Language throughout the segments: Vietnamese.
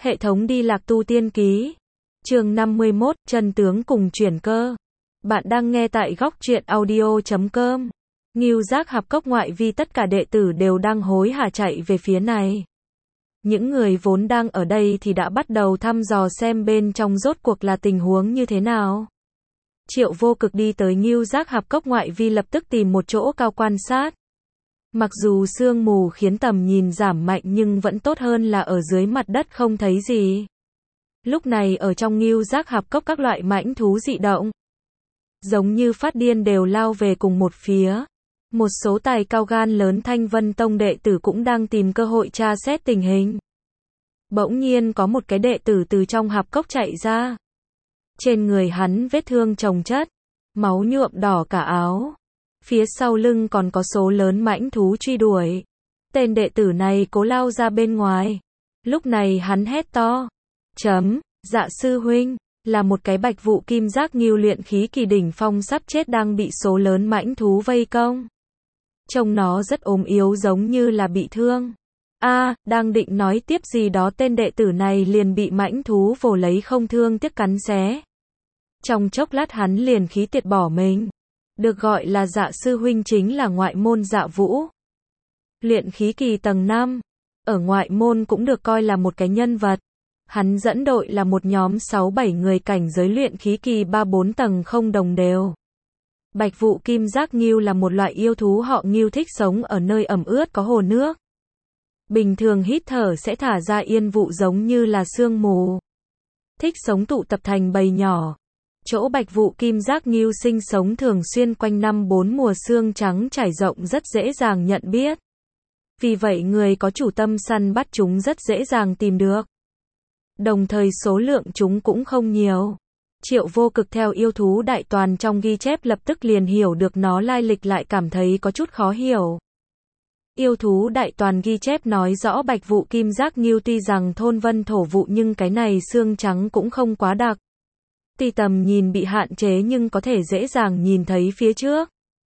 Hệ thống đi lạc tu tiên ký. Chương 51, chân tướng cùng chuyển cơ. Bạn đang nghe tại góc truyện audio.com. Ngưu Giác Hạp Cốc ngoại vi tất cả đệ tử đều đang hối hả chạy về phía này. Những người vốn đang ở đây thì đã bắt đầu thăm dò xem bên trong rốt cuộc là tình huống như thế nào. Triệu Vô Cực đi tới Ngưu Giác Hạp Cốc ngoại vi lập tức tìm một chỗ cao quan sát. Mặc dù sương mù khiến tầm nhìn giảm mạnh nhưng vẫn tốt hơn là ở dưới mặt đất không thấy gì. Lúc này ở trong Ngưu Giác Hạp Cốc các loại mãnh thú dị động, giống như phát điên đều lao về cùng một phía. Một số tài cao gan lớn Thanh Vân Tông đệ tử cũng đang tìm cơ hội tra xét tình hình. Bỗng nhiên có một cái đệ tử từ trong hạp cốc chạy ra. Trên người hắn vết thương chồng chất, máu nhuộm đỏ cả áo. Phía sau lưng còn có số lớn mãnh thú truy đuổi. Tên đệ tử này cố lao ra bên ngoài. Lúc này hắn hét to. Dạ sư huynh, là một cái bạch vụ kim giác ngưu luyện khí kỳ đỉnh phong sắp chết đang bị số lớn mãnh thú vây công. Trông nó rất ốm yếu giống như là bị thương. Đang định nói tiếp gì đó tên đệ tử này liền bị mãnh thú vồ lấy không thương tiếc cắn xé. Trong chốc lát hắn liền khí tiệt bỏ mình. Được gọi là Dạ sư huynh chính là ngoại môn Dạ Vũ. Luyện khí kỳ tầng 5. Ở ngoại môn cũng được coi là một cái nhân vật. Hắn dẫn đội là một nhóm 6-7 người cảnh giới luyện khí kỳ 3-4 tầng không đồng đều. Bạch vụ kim giác ngưu là một loại yêu thú họ ngưu thích sống ở nơi ẩm ướt có hồ nước. Bình thường hít thở sẽ thả ra yên vụ giống như là sương mù. Thích sống tụ tập thành bầy nhỏ. Chỗ bạch vụ kim giác ngưu sinh sống thường xuyên quanh năm 4 mùa xương trắng trải rộng rất dễ dàng nhận biết. Vì vậy người có chủ tâm săn bắt chúng rất dễ dàng tìm được. Đồng thời số lượng chúng cũng không nhiều. Triệu Vô Cực theo yêu thú đại toàn trong ghi chép lập tức liền hiểu được nó lai lịch lại cảm thấy có chút khó hiểu. Yêu thú đại toàn ghi chép nói rõ bạch vụ kim giác ngưu tuy rằng thôn vân thổ vụ nhưng cái này xương trắng cũng không quá đặc. Tuy tầm nhìn bị hạn chế nhưng có thể dễ dàng nhìn thấy phía trước.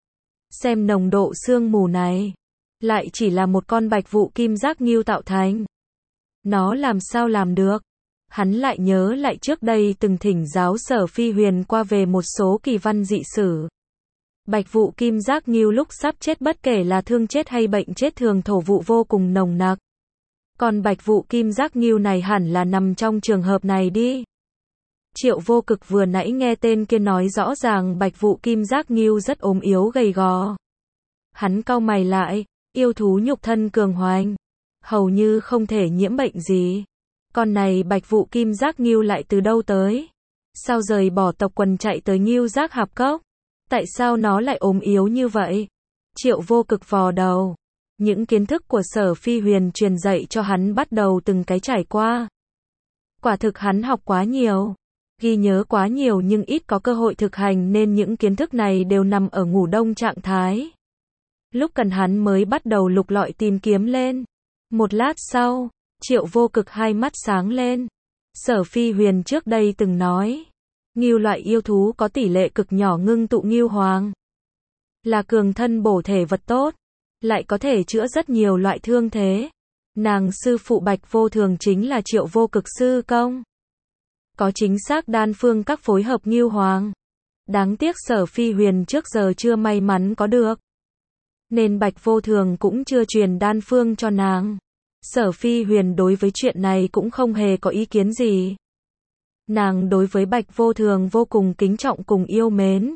Xem nồng độ sương mù này, lại chỉ là một con bạch vụ kim giác ngưu tạo thành. Nó làm sao làm được? Hắn lại nhớ lại trước đây từng thỉnh giáo Sở Phi Huyền qua về một số kỳ văn dị sử. Bạch vụ kim giác ngưu lúc sắp chết bất kể là thương chết hay bệnh chết thường thổ vụ vô cùng nồng nặc. Còn bạch vụ kim giác ngưu này hẳn là nằm trong trường hợp này đi. Triệu Vô Cực vừa nãy nghe tên kia nói rõ ràng bạch vụ kim giác ngưu rất ốm yếu gầy gò. Hắn cau mày lại, yêu thú nhục thân cường hoành, hầu như không thể nhiễm bệnh gì. Con này bạch vụ kim giác ngưu lại từ đâu tới? Sao rời bỏ tộc quần chạy tới Ngưu Giác Hạp Cốc? Tại sao nó lại ốm yếu như vậy? Triệu Vô Cực vò đầu. Những kiến thức của Sở Phi Huyền truyền dạy cho hắn bắt đầu từng cái trải qua. Quả thực hắn học quá nhiều, ghi nhớ quá nhiều nhưng ít có cơ hội thực hành nên những kiến thức này đều nằm ở ngủ đông trạng thái. Lúc cần hắn mới bắt đầu lục lọi tìm kiếm lên. Một lát sau, Triệu Vô Cực hai mắt sáng lên. Sở Phi Huyền trước đây từng nói, ngưu loại yêu thú có tỷ lệ cực nhỏ ngưng tụ ngưu hoàng. Là cường thân bổ thể vật tốt, lại có thể chữa rất nhiều loại thương thế. Nàng sư phụ Bạch Vô Thường chính là Triệu Vô Cực sư công. Có chính xác đan phương các phối hợp ngưu hoàng. Đáng tiếc Sở Phi Huyền trước giờ chưa may mắn có được. Nên Bạch Vô Thường cũng chưa truyền đan phương cho nàng. Sở Phi Huyền đối với chuyện này cũng không hề có ý kiến gì. Nàng đối với Bạch Vô Thường vô cùng kính trọng cùng yêu mến.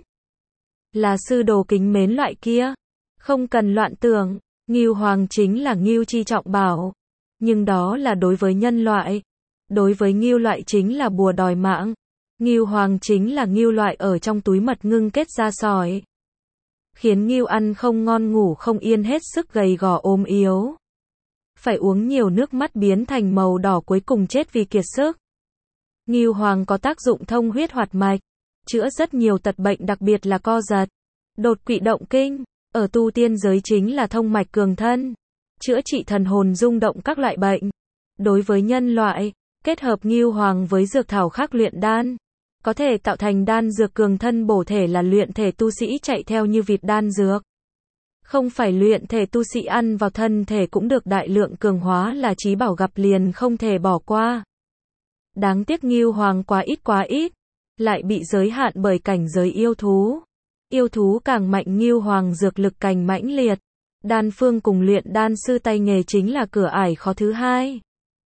Là sư đồ kính mến loại kia. Không cần loạn tưởng, ngưu hoàng chính là ngưu chi trọng bảo. Nhưng đó là đối với nhân loại. Đối với ngưu loại chính là bùa đòi mạng. Ngưu hoàng chính là ngưu loại ở trong túi mật ngưng kết ra sỏi. Khiến ngưu ăn không ngon ngủ không yên hết sức gầy gò ốm yếu. Phải uống nhiều nước mắt biến thành màu đỏ cuối cùng chết vì kiệt sức. Ngưu hoàng có tác dụng thông huyết hoạt mạch, chữa rất nhiều tật bệnh đặc biệt là co giật, đột quỵ động kinh, ở tu tiên giới chính là thông mạch cường thân, chữa trị thần hồn rung động các loại bệnh. Đối với nhân loại, kết hợp ngưu hoàng với dược thảo khác luyện đan, có thể tạo thành đan dược cường thân bổ thể là luyện thể tu sĩ chạy theo như vịt đan dược. Không phải luyện thể tu sĩ ăn vào thân thể cũng được đại lượng cường hóa là chí bảo gặp liền không thể bỏ qua. Đáng tiếc Ngưu Hoàng quá ít, lại bị giới hạn bởi cảnh giới yêu thú. Yêu thú càng mạnh Ngưu Hoàng dược lực càng mãnh liệt. Đan phương cùng luyện đan sư tay nghề chính là cửa ải khó thứ hai.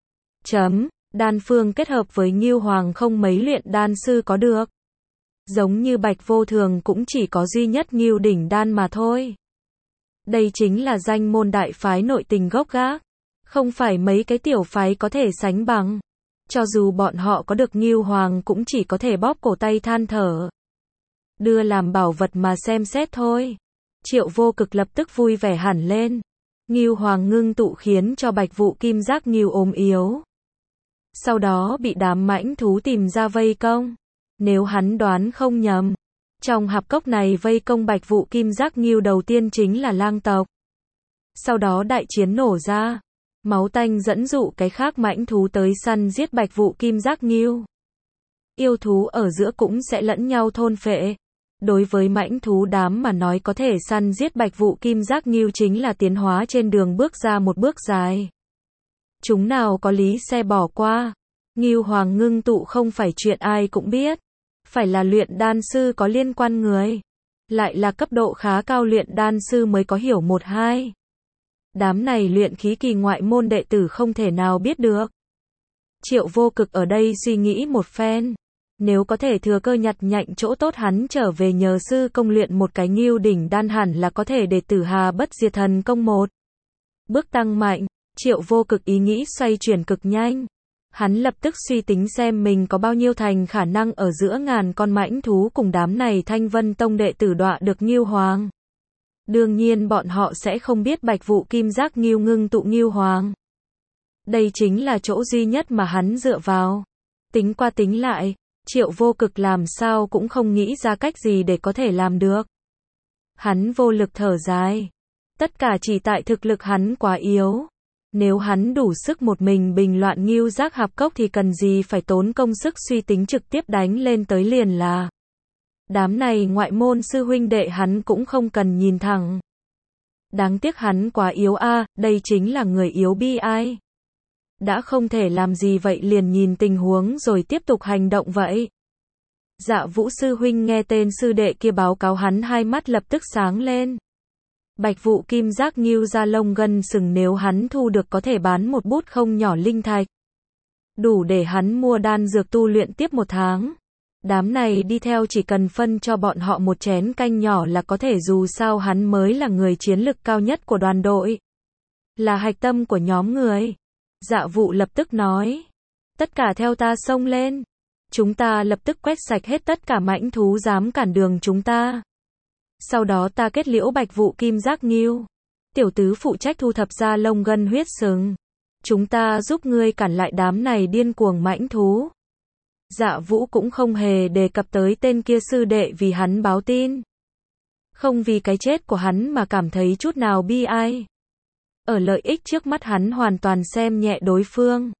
Đan phương kết hợp với Ngưu Hoàng không mấy luyện đan sư có được. Giống như Bạch Vô Thường cũng chỉ có duy nhất Ngưu đỉnh đan mà thôi. Đây chính là danh môn đại phái nội tình gốc gác. Không phải mấy cái tiểu phái có thể sánh bằng. Cho dù bọn họ có được Ngưu Hoàng cũng chỉ có thể bóp cổ tay than thở. Đưa làm bảo vật mà xem xét thôi. Triệu Vô Cực lập tức vui vẻ hẳn lên. Ngưu Hoàng ngưng tụ khiến cho Bạch Vụ Kim Giác Ngưu ốm yếu. Sau đó bị đám mãnh thú tìm ra vây công. Nếu hắn đoán không nhầm, trong hạp cốc này vây công Bạch Vụ Kim Giác Ngưu đầu tiên chính là lang tộc. Sau đó đại chiến nổ ra. Máu tanh dẫn dụ cái khác mãnh thú tới săn giết Bạch Vụ Kim Giác Ngưu. Yêu thú ở giữa cũng sẽ lẫn nhau thôn phệ. Đối với mãnh thú đám mà nói có thể săn giết Bạch Vụ Kim Giác Ngưu chính là tiến hóa trên đường bước ra một bước dài. Chúng nào có lý xe bỏ qua. Ngưu Hoàng ngưng tụ không phải chuyện ai cũng biết. Phải là luyện đan sư có liên quan người. Lại là cấp độ khá cao luyện đan sư mới có hiểu một hai. Đám này luyện khí kỳ ngoại môn đệ tử không thể nào biết được. Triệu Vô Cực ở đây suy nghĩ một phen. Nếu có thể thừa cơ nhặt nhạnh chỗ tốt hắn trở về nhờ sư công luyện một cái Ngưu đỉnh đan hẳn là có thể để Tử Hà Bất Diệt Thần công một bước tăng mạnh. Triệu Vô Cực ý nghĩ xoay chuyển cực nhanh. Hắn lập tức suy tính xem mình có bao nhiêu thành khả năng ở giữa ngàn con mãnh thú cùng đám này Thanh Vân Tông đệ tử đọa được Ngưu Hoàng. Đương nhiên bọn họ sẽ không biết Bạch Vụ Kim Giác Ngưu ngưng tụ Ngưu Hoàng. Đây chính là chỗ duy nhất mà hắn dựa vào. Tính qua tính lại, Triệu Vô Cực làm sao cũng không nghĩ ra cách gì để có thể làm được. Hắn vô lực thở dài. Tất cả chỉ tại thực lực hắn quá yếu. Nếu hắn đủ sức một mình bình loạn Ngưu Giác hạp cốc thì cần gì phải tốn công sức suy tính trực tiếp đánh lên tới liền là. Đám này ngoại môn sư huynh đệ hắn cũng không cần nhìn thẳng. Đáng tiếc hắn quá yếu a, đây chính là người yếu bi ai. Đã không thể làm gì vậy liền nhìn tình huống rồi tiếp tục hành động vậy. Dạ Vũ sư huynh nghe tên sư đệ kia báo cáo hắn hai mắt lập tức sáng lên. Bạch Vụ Kim Giác Ngưu da lông gân sừng nếu hắn thu được có thể bán một bút không nhỏ linh thạch. Đủ để hắn mua đan dược tu luyện tiếp một tháng. Đám này đi theo chỉ cần phân cho bọn họ một chén canh nhỏ là có thể dù sao hắn mới là người chiến lực cao nhất của đoàn đội. Là hạch tâm của nhóm người. Dạ Vụ lập tức nói. Tất cả theo ta xông lên. Chúng ta lập tức quét sạch hết tất cả mãnh thú dám cản đường chúng ta. Sau đó ta kết liễu Bạch Vụ Kim Giác Ngưu. Tiểu tứ phụ trách thu thập ra lông gân huyết sừng. Chúng ta giúp ngươi cản lại đám này điên cuồng mãnh thú. Dạ Vũ cũng không hề đề cập tới tên kia sư đệ vì hắn báo tin. Không vì cái chết của hắn mà cảm thấy chút nào bi ai. Ở lợi ích trước mắt hắn hoàn toàn xem nhẹ đối phương.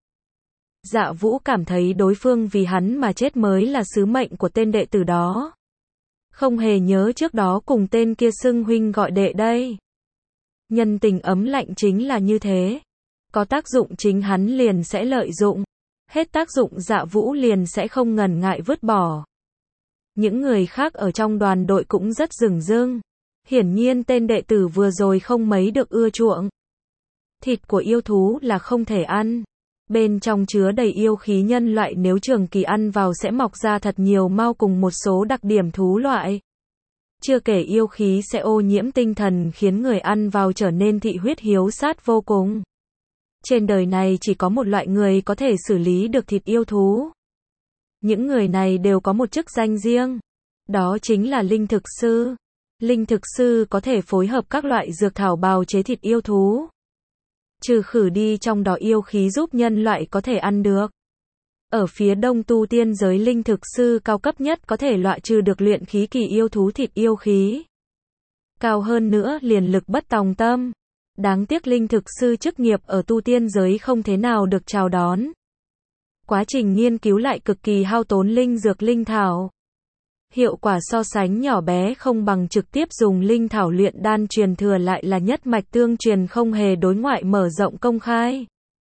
Dạ Vũ cảm thấy đối phương vì hắn mà chết mới là sứ mệnh của tên đệ tử đó. Không hề nhớ trước đó cùng tên kia xưng huynh gọi đệ đây. Nhân tình ấm lạnh chính là như thế. Có tác dụng chính hắn liền sẽ lợi dụng. Hết tác dụng Dạ Vũ liền sẽ không ngần ngại vứt bỏ. Những người khác ở trong đoàn đội cũng rất rừng rưng. Hiển nhiên tên đệ tử vừa rồi không mấy được ưa chuộng. Thịt của yêu thú là không thể ăn. Bên trong chứa đầy yêu khí nhân loại nếu trường kỳ ăn vào sẽ mọc ra thật nhiều mao cùng một số đặc điểm thú loại. Chưa kể yêu khí sẽ ô nhiễm tinh thần khiến người ăn vào trở nên thị huyết hiếu sát vô cùng. Trên đời này chỉ có một loại người có thể xử lý được thịt yêu thú. Những người này đều có một chức danh riêng. Đó chính là linh thực sư. Linh thực sư có thể phối hợp các loại dược thảo bào chế thịt yêu thú. Trừ khử đi trong đó yêu khí giúp nhân loại có thể ăn được. Ở phía đông tu tiên giới linh thực sư cao cấp nhất có thể loại trừ được luyện khí kỳ yêu thú thịt yêu khí. Cao hơn nữa liền lực bất tòng tâm. Đáng tiếc linh thực sư chức nghiệp ở tu tiên giới không thế nào được chào đón. Quá trình nghiên cứu lại cực kỳ hao tốn linh dược linh thảo. Hiệu quả so sánh nhỏ bé không bằng trực tiếp dùng linh thảo luyện đan truyền thừa lại là nhất mạch tương truyền không hề đối ngoại mở rộng công khai.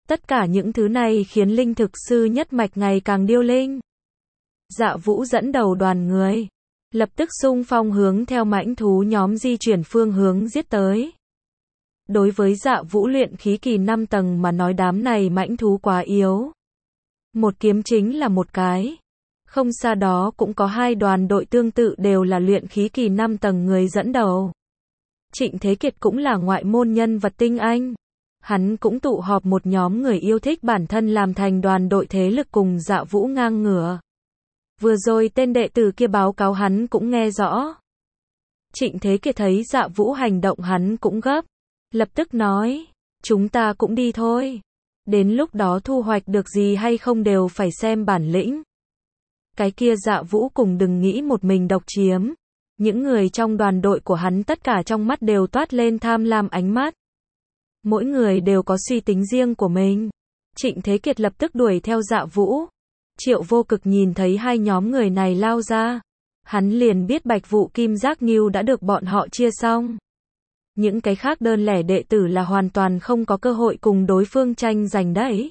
Tất cả những thứ này khiến linh thực sư nhất mạch ngày càng điêu linh. Dạ Vũ dẫn đầu đoàn người, lập tức xung phong hướng theo mãnh thú nhóm di chuyển phương hướng giết tới. Đối với Dạ Vũ luyện khí kỳ 5 tầng mà nói đám này mãnh thú quá yếu. Một kiếm chính là một cái. Không xa đó cũng có hai đoàn đội tương tự đều là luyện khí kỳ 5 tầng người dẫn đầu. Trịnh Thế Kiệt cũng là ngoại môn nhân vật tinh anh. Hắn cũng tụ họp một nhóm người yêu thích bản thân làm thành đoàn đội thế lực cùng Dạ Vũ ngang ngửa. Vừa rồi tên đệ tử kia báo cáo hắn cũng nghe rõ. Trịnh Thế Kiệt thấy Dạ Vũ hành động hắn cũng gấp. Lập tức nói, chúng ta cũng đi thôi. Đến lúc đó thu hoạch được gì hay không đều phải xem bản lĩnh. Cái kia Dạ Vũ cùng đừng nghĩ một mình độc chiếm. Những người trong đoàn đội của hắn tất cả trong mắt đều toát lên tham lam ánh mắt. Mỗi người đều có suy tính riêng của mình. Trịnh Thế Kiệt lập tức đuổi theo Dạ Vũ. Triệu Vô Cực nhìn thấy hai nhóm người này lao ra. Hắn liền biết Bạch Vụ Kim Giác Ngưu đã được bọn họ chia xong. Những cái khác đơn lẻ đệ tử là hoàn toàn không có cơ hội cùng đối phương tranh giành đấy.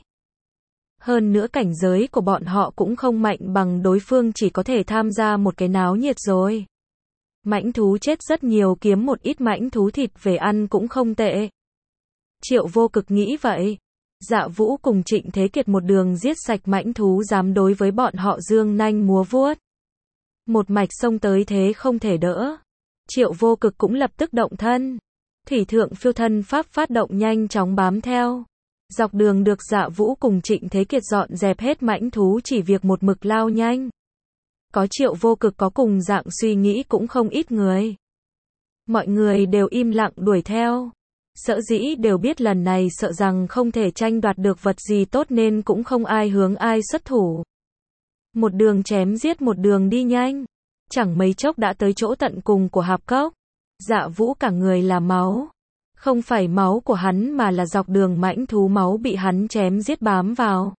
Hơn nữa cảnh giới của bọn họ cũng không mạnh bằng đối phương, chỉ có thể tham gia một cái náo nhiệt rồi. Mãnh thú chết rất nhiều, kiếm một ít mãnh thú thịt về ăn cũng không tệ. Triệu Vô Cực nghĩ vậy. Dạ Vũ cùng Trịnh Thế Kiệt một đường giết sạch mãnh thú, dám đối với bọn họ dương nanh múa vuốt. Một mạch xông tới thế không thể đỡ. Triệu Vô Cực cũng lập tức động thân. Thủy thượng phiêu thân pháp phát động nhanh chóng bám theo. Dọc đường được Dạ Vũ cùng Trịnh Thế Kiệt dọn dẹp hết mãnh thú, chỉ việc một mực lao nhanh. Có Triệu Vô Cực có cùng dạng suy nghĩ cũng không ít người. Mọi người đều im lặng đuổi theo. Sợ dĩ đều biết lần này sợ rằng không thể tranh đoạt được vật gì tốt nên cũng không ai hướng ai xuất thủ. Một đường chém giết một đường đi nhanh. Chẳng mấy chốc đã tới chỗ tận cùng của hạp cốc. Dạ Vũ cả người là máu. Không phải máu của hắn mà là dọc đường mãnh thú máu bị hắn chém giết bám vào.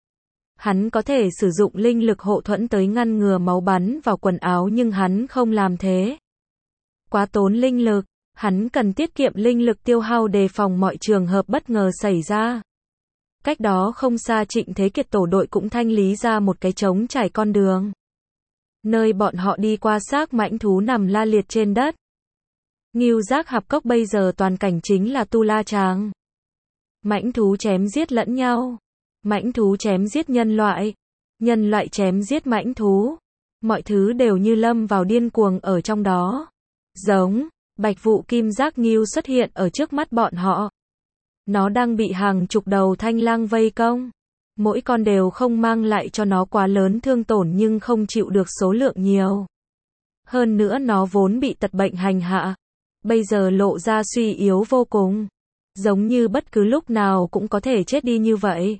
Hắn có thể sử dụng linh lực hộ thuẫn tới ngăn ngừa máu bắn vào quần áo nhưng hắn không làm thế. Quá tốn linh lực, hắn cần tiết kiệm linh lực tiêu hao đề phòng mọi trường hợp bất ngờ xảy ra. Cách đó không xa Trịnh Thế Kiệt tổ đội cũng thanh lý ra một cái trống trải con đường. Nơi bọn họ đi qua xác mãnh thú nằm la liệt trên đất. Ngưu Giác Hạp Cốc bây giờ toàn cảnh chính là tu la tràng. Mãnh thú chém giết lẫn nhau. Mãnh thú chém giết nhân loại. Nhân loại chém giết mãnh thú. Mọi thứ đều như lâm vào điên cuồng ở trong đó. Giống, Bạch Vụ Kim Giác Ngưu xuất hiện ở trước mắt bọn họ. Nó đang bị hàng chục đầu thanh lang vây công. Mỗi con đều không mang lại cho nó quá lớn thương tổn nhưng không chịu được số lượng nhiều. Hơn nữa nó vốn bị tật bệnh hành hạ. Bây giờ lộ ra suy yếu vô cùng. Giống như bất cứ lúc nào cũng có thể chết đi như vậy.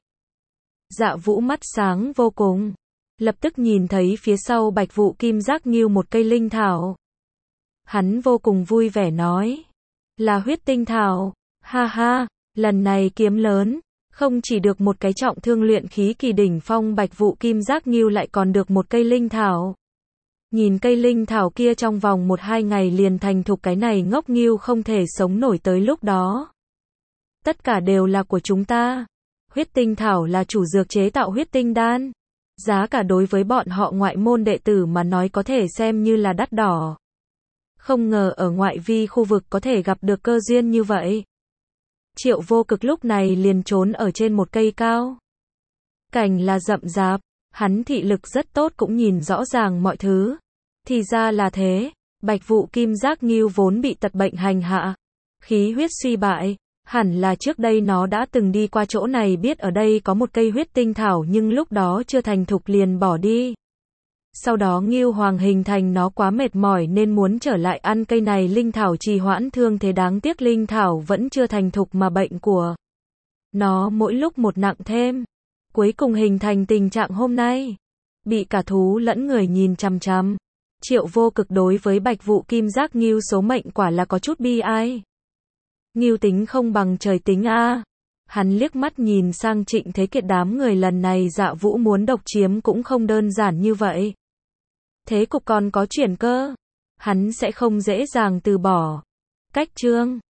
Dạ Vũ mắt sáng vô cùng. Lập tức nhìn thấy phía sau Bạch Vụ Kim Giác Ngưu một cây linh thảo. Hắn vô cùng vui vẻ nói. Là huyết tinh thảo. Ha ha, lần này kiếm lớn. Không chỉ được một cái trọng thương luyện khí kỳ đỉnh phong, Bạch Vụ Kim Giác Ngưu lại còn được một cây linh thảo. Nhìn cây linh thảo kia trong vòng 1-2 ngày liền thành thục, cái này ngốc ngưu không thể sống nổi tới lúc đó. Tất cả đều là của chúng ta. Huyết tinh thảo là chủ dược chế tạo huyết tinh đan. Giá cả đối với bọn họ ngoại môn đệ tử mà nói có thể xem như là đắt đỏ. Không ngờ ở ngoại vi khu vực có thể gặp được cơ duyên như vậy. Triệu Vô Cực lúc này liền trốn ở trên một cây cao. Cành là rậm rạp, hắn thị lực rất tốt cũng nhìn rõ ràng mọi thứ. Thì ra là thế, Bạch Vụ Kim Giác Ngưu vốn bị tật bệnh hành hạ, khí huyết suy bại, hẳn là trước đây nó đã từng đi qua chỗ này, biết ở đây có một cây huyết tinh thảo nhưng lúc đó chưa thành thục liền bỏ đi. Sau đó Ngưu Hoàng hình thành nó quá mệt mỏi nên muốn trở lại ăn cây này, linh thảo trì hoãn thương thế, đáng tiếc linh thảo vẫn chưa thành thục mà bệnh của nó mỗi lúc một nặng thêm. Cuối cùng hình thành tình trạng hôm nay. Bị cả thú lẫn người nhìn chằm chằm. Triệu Vô Cực đối với Bạch Vụ Kim Giác Ngưu số mệnh quả là có chút bi ai. Ngưu tính không bằng trời tính a. Hắn liếc mắt nhìn sang Trịnh Thế Kiệt, đám người lần này Dạ Vũ muốn độc chiếm cũng không đơn giản như vậy. Thế cục còn có chuyển cơ. Hắn sẽ không dễ dàng từ bỏ. Cách chương